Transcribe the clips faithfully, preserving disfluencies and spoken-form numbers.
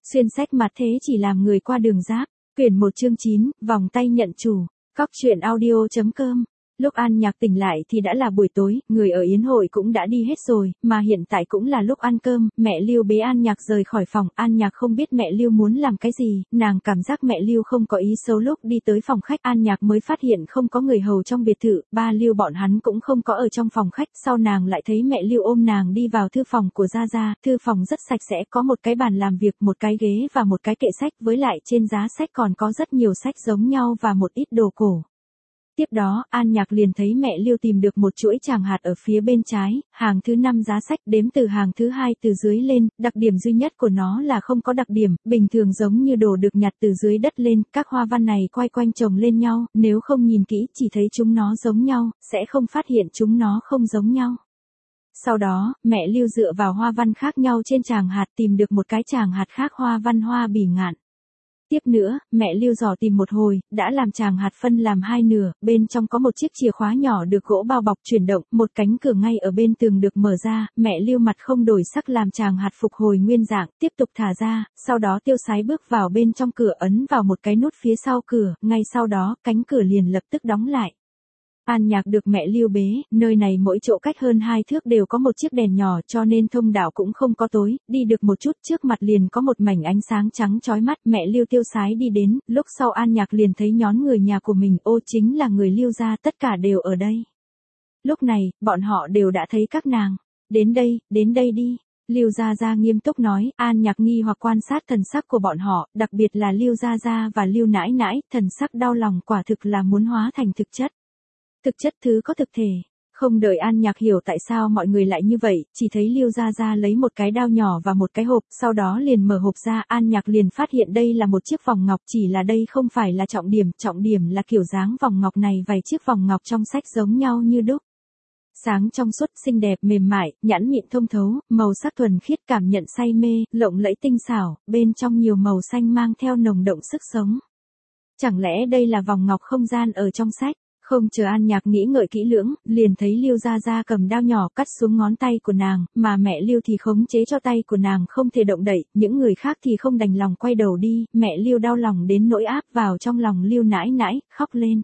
Xuyên sách mặt thế chỉ làm người qua đường giáp. Quyển một chương chín, vòng tay nhận chủ. Cóc truyện audio chấm com. Lúc An Nhạc tỉnh lại thì đã là buổi tối, người ở yến hội cũng đã đi hết rồi, mà hiện tại cũng là lúc ăn cơm. Mẹ Lưu bế An Nhạc rời khỏi phòng. An Nhạc không biết mẹ Lưu muốn làm cái gì, nàng cảm giác mẹ Lưu không có ý xấu. Lúc đi tới phòng khách, An Nhạc mới phát hiện không có người hầu trong biệt thự, ba Lưu bọn hắn cũng không có ở trong phòng khách. Sau nàng lại thấy mẹ Lưu ôm nàng đi vào thư phòng của Gia Gia. Thư phòng rất sạch sẽ, có một cái bàn làm việc, một cái ghế và một cái kệ sách, với lại trên giá sách còn có rất nhiều sách giống nhau và một ít đồ cổ. Tiếp đó, An Nhạc liền thấy mẹ Lưu tìm được một chuỗi tràng hạt ở phía bên trái, hàng thứ năm giá sách, đếm từ hàng thứ hai từ dưới lên. Đặc điểm duy nhất của nó là không có đặc điểm, bình thường giống như đồ được nhặt từ dưới đất lên. Các hoa văn này quay quanh chồng lên nhau, nếu không nhìn kỹ chỉ thấy chúng nó giống nhau, sẽ không phát hiện chúng nó không giống nhau. Sau đó, mẹ Lưu dựa vào hoa văn khác nhau trên tràng hạt tìm được một cái tràng hạt khác hoa văn hoa bỉ ngạn. Tiếp nữa, mẹ Lưu dò tìm một hồi, đã làm tràng hạt phân làm hai nửa, bên trong có một chiếc chìa khóa nhỏ được gỗ bao bọc chuyển động, một cánh cửa ngay ở bên tường được mở ra, mẹ Lưu mặt không đổi sắc làm tràng hạt phục hồi nguyên dạng, tiếp tục thả ra, sau đó tiêu sái bước vào bên trong cửa ấn vào một cái nút phía sau cửa, ngay sau đó, cánh cửa liền lập tức đóng lại. An Nhạc được mẹ Lưu bế, nơi này mỗi chỗ cách hơn hai thước đều có một chiếc đèn nhỏ cho nên thông đạo cũng không có tối, đi được một chút trước mặt liền có một mảnh ánh sáng trắng chói mắt, mẹ Lưu tiêu sái đi đến, lúc sau An Nhạc liền thấy nhón người nhà của mình, ô chính là người Lưu gia, tất cả đều ở đây. Lúc này, bọn họ đều đã thấy các nàng, đến đây, đến đây đi. Lưu Gia Gia nghiêm túc nói, An Nhạc nghi hoặc quan sát thần sắc của bọn họ, đặc biệt là Lưu Gia Gia và Lưu Nãi Nãi, thần sắc đau lòng quả thực là muốn hóa thành thực chất. Thực chất thứ có thực thể. Không đợi An Nhạc hiểu tại sao mọi người lại như vậy, chỉ thấy Lưu Gia Gia lấy một cái đao nhỏ và một cái hộp, sau đó liền mở hộp ra, An Nhạc liền phát hiện đây là một chiếc vòng ngọc, chỉ là đây không phải là trọng điểm, trọng điểm là kiểu dáng vòng ngọc này vài chiếc vòng ngọc trong sách giống nhau như đúc. Sáng trong suốt, xinh đẹp, mềm mại, nhẵn mịn thông thấu, màu sắc thuần khiết, cảm nhận say mê, lộng lẫy tinh xảo, bên trong nhiều màu xanh mang theo nồng đậm sức sống. Chẳng lẽ đây là vòng ngọc không gian ở trong sách? Không chờ An Nhạc nghĩ ngợi kỹ lưỡng, liền thấy Lưu Gia Gia cầm đao nhỏ cắt xuống ngón tay của nàng, mà mẹ Lưu thì khống chế cho tay của nàng không thể động đậy, những người khác thì không đành lòng quay đầu đi, mẹ Lưu đau lòng đến nỗi áp vào trong lòng Lưu Nãi Nãi, khóc lên.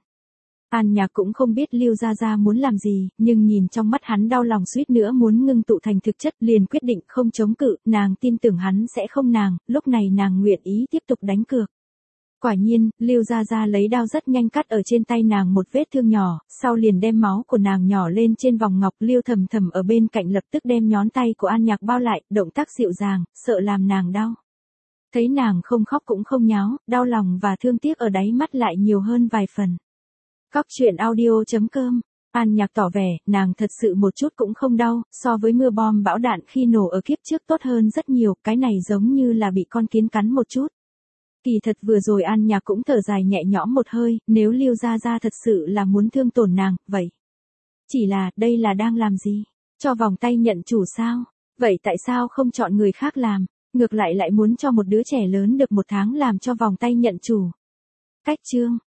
An Nhạc cũng không biết Lưu Gia Gia muốn làm gì, nhưng nhìn trong mắt hắn đau lòng suýt nữa muốn ngưng tụ thành thực chất, liền quyết định không chống cự, nàng tin tưởng hắn sẽ không nàng, lúc này nàng nguyện ý tiếp tục đánh cược. Quả nhiên, Lưu Gia Gia lấy đao rất nhanh cắt ở trên tay nàng một vết thương nhỏ, sau liền đem máu của nàng nhỏ lên trên vòng ngọc. Lưu Thầm Thầm ở bên cạnh lập tức đem nhón tay của An Nhạc bao lại, động tác dịu dàng, sợ làm nàng đau. Thấy nàng không khóc cũng không nháo, đau lòng và thương tiếc ở đáy mắt lại nhiều hơn vài phần. Cóc truyện audio chấm com. An Nhạc tỏ vẻ, nàng thật sự một chút cũng không đau, so với mưa bom bão đạn khi nổ ở kiếp trước tốt hơn rất nhiều, cái này giống như là bị con kiến cắn một chút. Kỳ thật vừa rồi An Nhạc cũng thở dài nhẹ nhõm một hơi, nếu Lưu Gia Gia thật sự là muốn thương tổn nàng, vậy. Chỉ là, đây là đang làm gì? Cho vòng tay nhận chủ sao? Vậy tại sao không chọn người khác làm? Ngược lại lại muốn cho một đứa trẻ lớn được một tháng làm cho vòng tay nhận chủ? Cách chương.